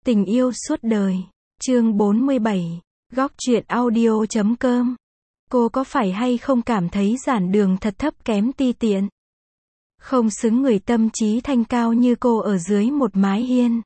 Tình yêu suốt đời. Chương 47. Góc truyện audio.com. Cô có phải hay không cảm thấy giản đường thật thấp kém ti tiện? Không xứng người tâm trí thanh cao như cô ở dưới một mái hiên.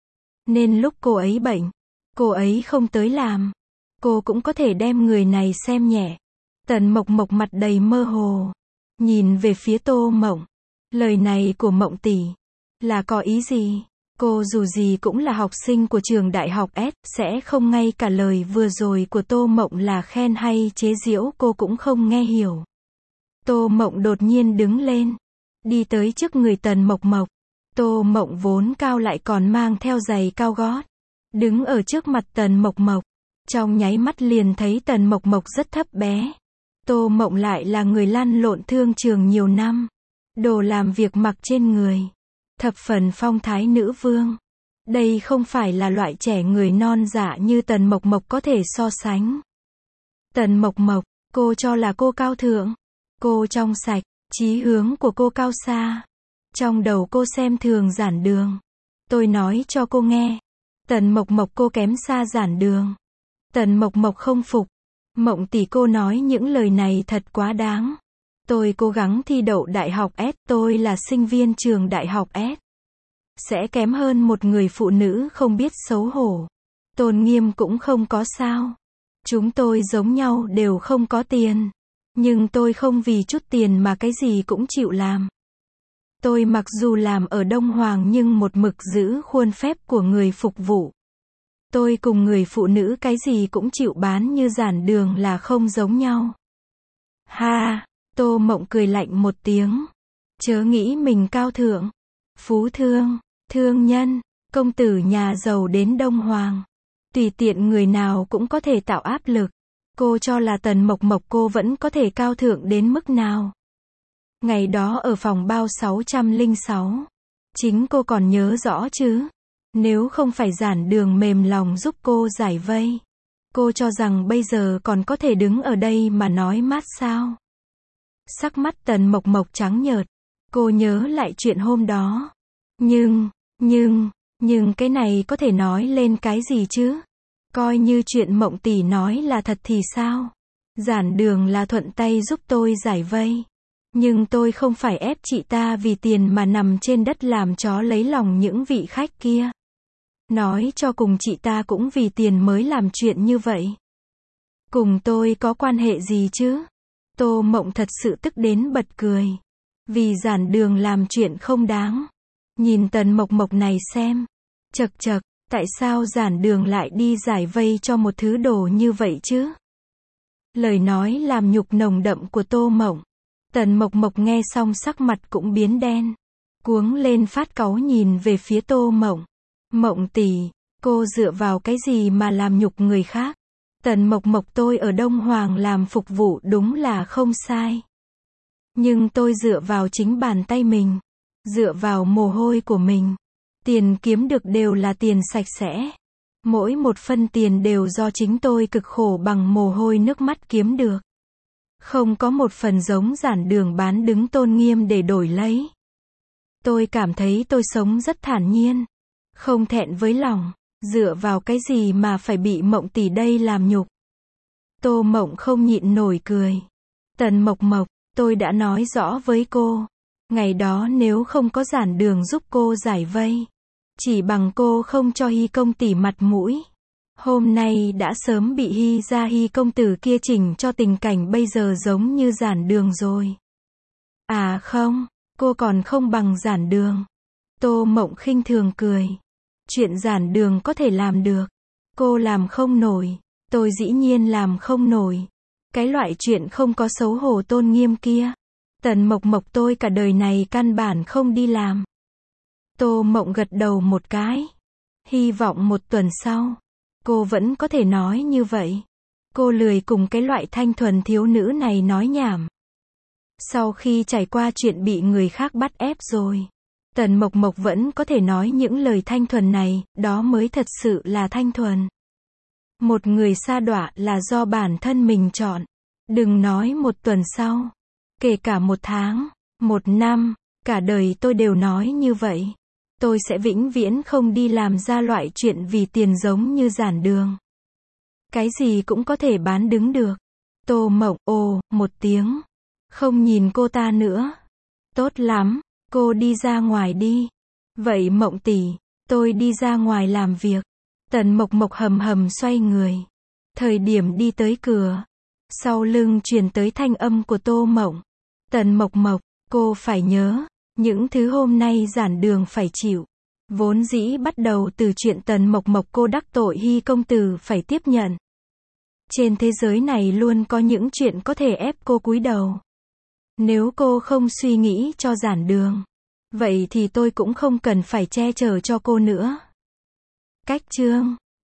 Nên lúc cô ấy bệnh, cô ấy không tới làm, cô cũng có thể đem người này xem nhẹ. Tần Mộc Mộc mặt đầy mơ hồ, nhìn về phía Tô Mộng. Lời này của Mộng tỷ là có ý gì? Cô dù gì cũng là học sinh của trường đại học S, sẽ không ngay cả lời vừa rồi của Tô Mộng là khen hay chế giễu cô cũng không nghe hiểu. Tô Mộng đột nhiên đứng lên, đi tới trước người Tần Mộc Mộc. Tô Mộng vốn cao lại còn mang theo giày cao gót, đứng ở trước mặt Tần Mộc Mộc. Trong nháy mắt liền thấy Tần Mộc Mộc rất thấp bé. Tô Mộng lại là người lăn lộn thương trường nhiều năm, đồ làm việc mặc trên người thập phần phong thái nữ vương. Đây không phải là loại trẻ người non dạ như Tần Mộc Mộc có thể so sánh. Tần Mộc Mộc, cô cho là cô cao thượng, cô trong sạch, chí hướng của cô cao xa. Trong đầu cô xem thường giản đường. Tôi nói cho cô nghe, Tần Mộc Mộc cô kém xa giản đường. Tần Mộc Mộc không phục. Mộng tỷ, cô nói những lời này thật quá đáng. Tôi cố gắng thi đậu đại học S, tôi là sinh viên trường đại học S. Sẽ kém hơn một người phụ nữ không biết xấu hổ. Tôn nghiêm cũng không có sao. Chúng tôi giống nhau đều không có tiền. Nhưng tôi không vì chút tiền mà cái gì cũng chịu làm. Tôi mặc dù làm ở Đông Hoàng nhưng một mực giữ khuôn phép của người phục vụ. Tôi cùng người phụ nữ cái gì cũng chịu bán như giản đường là không giống nhau. Ha! Tô Mộng cười lạnh một tiếng. Chớ nghĩ mình cao thượng, phú thương, thương nhân, công tử nhà giàu đến Đông Hoàng. Tùy tiện người nào cũng có thể tạo áp lực. Cô cho là Tần Mộc Mộc cô vẫn có thể cao thượng đến mức nào? Ngày đó ở phòng bao 606. Chính cô còn nhớ rõ chứ? Nếu không phải giản đường mềm lòng giúp cô giải vây, cô cho rằng bây giờ còn có thể đứng ở đây mà nói mát sao? Sắc mắt Tần Mộc Mộc trắng nhợt. Cô nhớ lại chuyện hôm đó. Nhưng cái này có thể nói lên cái gì chứ? Coi như chuyện Mộng tỷ nói là thật thì sao? Giản đường là thuận tay giúp tôi giải vây. Nhưng tôi không phải ép chị ta vì tiền mà nằm trên đất làm chó lấy lòng những vị khách kia. Nói cho cùng chị ta cũng vì tiền mới làm chuyện như vậy. Cùng tôi có quan hệ gì chứ? Tô Mộng thật sự tức đến bật cười. Vì giản đường làm chuyện không đáng. Nhìn Tần Mộc Mộc này xem. Chậc chậc, tại sao giản đường lại đi giải vây cho một thứ đồ như vậy chứ? Lời nói làm nhục nồng đậm của Tô Mộng. Tần Mộc Mộc nghe xong sắc mặt cũng biến đen. Cuống lên phát cáu nhìn về phía Tô Mộng. Mộng tỷ, cô dựa vào cái gì mà làm nhục người khác? Tần Mộc Mộc, tôi ở Đông Hoàng làm phục vụ đúng là không sai. Nhưng tôi dựa vào chính bàn tay mình. Dựa vào mồ hôi của mình. Tiền kiếm được đều là tiền sạch sẽ. Mỗi một phân tiền đều do chính tôi cực khổ bằng mồ hôi nước mắt kiếm được. Không có một phần giống giản đường bán đứng tôn nghiêm để đổi lấy. Tôi cảm thấy tôi sống rất thản nhiên. Không thẹn với lòng. Dựa vào cái gì mà phải bị Mộng tỷ đây làm nhục? Tô Mộng không nhịn nổi cười. Tần Mộc Mộc, tôi đã nói rõ với cô. Ngày đó nếu không có giản đường giúp cô giải vây, chỉ bằng cô không cho Hy công tỷ mặt mũi, hôm nay đã sớm bị Hy gia Hy công tử kia chỉnh cho tình cảnh bây giờ giống như giản đường rồi. À không, cô còn không bằng giản đường. Tô Mộng khinh thường cười. Chuyện giản đường có thể làm được, cô làm không nổi. Tôi dĩ nhiên làm không nổi. Cái loại chuyện không có xấu hổ tôn nghiêm kia, Tần Mộc Mộc tôi cả đời này căn bản không đi làm. Tô Mộng gật đầu một cái. Hy vọng một tuần sau, cô vẫn có thể nói như vậy. Cô lười cùng cái loại thanh thuần thiếu nữ này nói nhảm. Sau khi trải qua chuyện bị người khác bắt ép rồi, Tần Mộc Mộc vẫn có thể nói những lời thanh thuần này, đó mới thật sự là thanh thuần. Một người sa đọa là do bản thân mình chọn. Đừng nói một tuần sau, kể cả một tháng, một năm, cả đời tôi đều nói như vậy. Tôi sẽ vĩnh viễn không đi làm ra loại chuyện vì tiền giống như Giản Đường. Cái gì cũng có thể bán đứng được. Tô Mộng, ồ, một tiếng. Không nhìn cô ta nữa. Tốt lắm, cô đi ra ngoài đi. Vậy Mộng tỷ, tôi đi ra ngoài làm việc. Tần Mộc Mộc hầm hầm xoay người. Thời điểm đi tới cửa, sau lưng truyền tới thanh âm của Tô Mộng. Tần Mộc Mộc, cô phải nhớ, những thứ hôm nay Giản Đường phải chịu. Vốn dĩ bắt đầu từ chuyện Tần Mộc Mộc cô đắc tội Hy công tử phải tiếp nhận. Trên thế giới này luôn có những chuyện có thể ép cô cúi đầu. Nếu cô không suy nghĩ cho Giản Đường, vậy thì tôi cũng không cần phải che chở cho cô nữa. Cách chương